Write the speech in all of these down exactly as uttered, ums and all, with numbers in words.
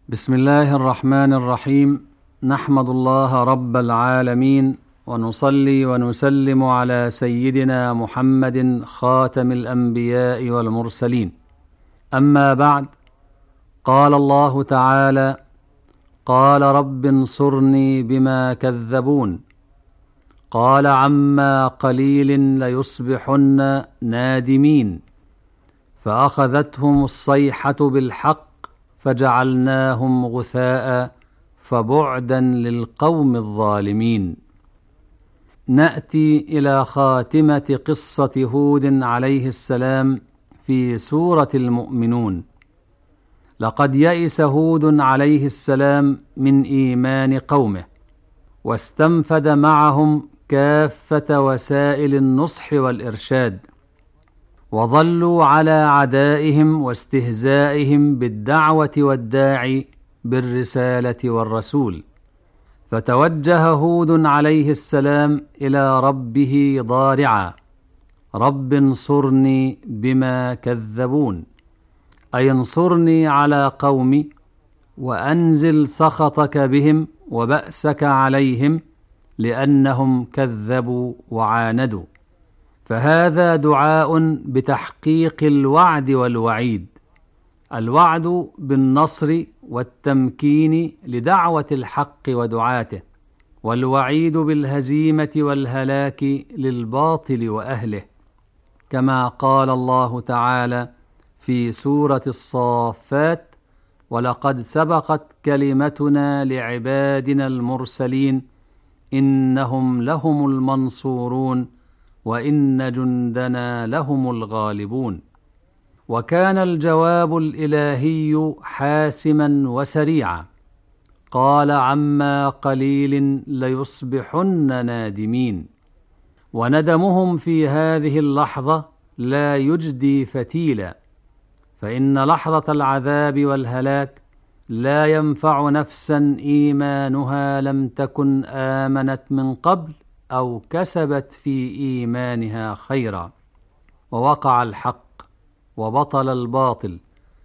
بسم الله الرحمن الرحيم. نحمد الله رب العالمين، ونصلي ونسلم على سيدنا محمد خاتم الأنبياء والمرسلين. أما بعد، قال الله تعالى: قال رب انصرني بما كذبون، قال عما قليل ليصبحن نادمين، فأخذتهم الصيحة بالحق فجعلناهم غثاء فبعدا للقوم الظالمين. نأتي إلى خاتمة قصة هود عليه السلام في سورة المؤمنون. لقد يئس هود عليه السلام من إيمان قومه، واستنفد معهم كافة وسائل النصح والإرشاد، وظلوا على عدائهم واستهزائهم بالدعوة والداعي بالرسالة والرسول. فتوجه هود عليه السلام إلى ربه ضارعا: رب انصرني بما كذبون، أي انصرني على قومي، وأنزل سخطك بهم وبأسك عليهم لأنهم كذبوا وعاندوا. فهذا دعاء بتحقيق الوعد والوعيد: الوعد بالنصر والتمكين لدعوة الحق ودعاته، والوعيد بالهزيمة والهلاك للباطل وأهله، كما قال الله تعالى في سورة الصافات: ولقد سبقت كلمتنا لعبادنا المرسلين إنهم لهم المنصورون وإن جندنا لهم الغالبون. وكان الجواب الإلهي حاسما وسريعا: قال عما قليل ليصبحن نادمين. وندمهم في هذه اللحظة لا يجدي فتيلا، فإن لحظة العذاب والهلاك لا ينفع نفسا إيمانها لم تكن آمنت من قبل أو كسبت في إيمانها خيرا. ووقع الحق وبطل الباطل،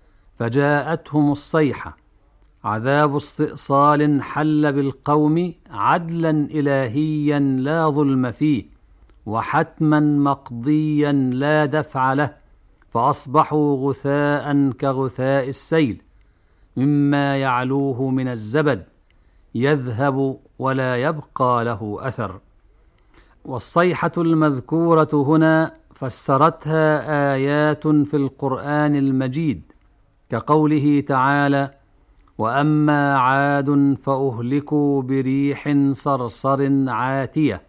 فجاءتهم الصيحة، عذاب استئصال حل بالقوم عدلا إلهيا لا ظلم فيه، وحتما مقضيا لا دفع له، فأصبحوا غثاء كغثاء السيل مما يعلوه من الزبد، يذهب ولا يبقى له أثر. والصيحة المذكورة هنا فسرتها آيات في القرآن المجيد، كقوله تعالى: وأما عاد فأهلكوا بريح صرصر عاتية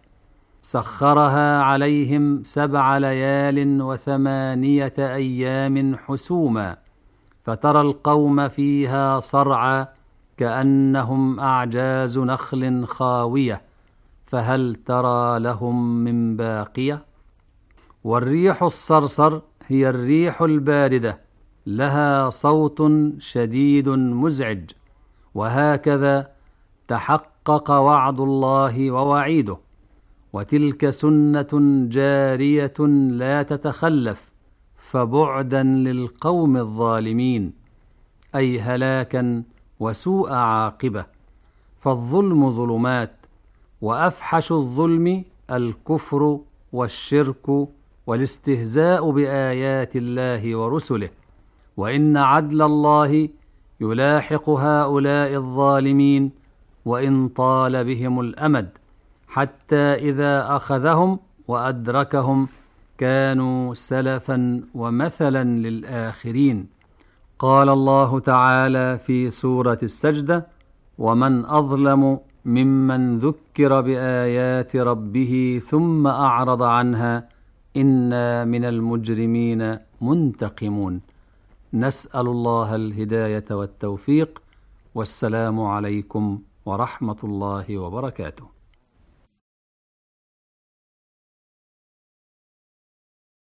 سخرها عليهم سبع ليال وثمانية أيام حسوما فترى القوم فيها صرعى كأنهم أعجاز نخل خاوية فهل ترى لهم من باقية. والريح الصرصر هي الريح الباردة، لها صوت شديد مزعج. وهكذا تحقق وعد الله ووعيده، وتلك سنة جارية لا تتخلف، فبعدا للقوم الظالمين، أي هلاكا وسوء عاقبة. فالظلم ظلمات، وأفحش الظلم الكفر والشرك والاستهزاء بآيات الله ورسله. وإن عدل الله يلاحق هؤلاء الظالمين وإن طال بهم الأمد، حتى إذا أخذهم وأدركهم كانوا سلفا ومثلا للآخرين. قال الله تعالى في سورة السجدة: ومن أظلم ممن ذكر بآيات ربه ثم أعرض عنها إنا من المجرمين منتقمون. نسأل الله الهداية والتوفيق، والسلام عليكم ورحمة الله وبركاته.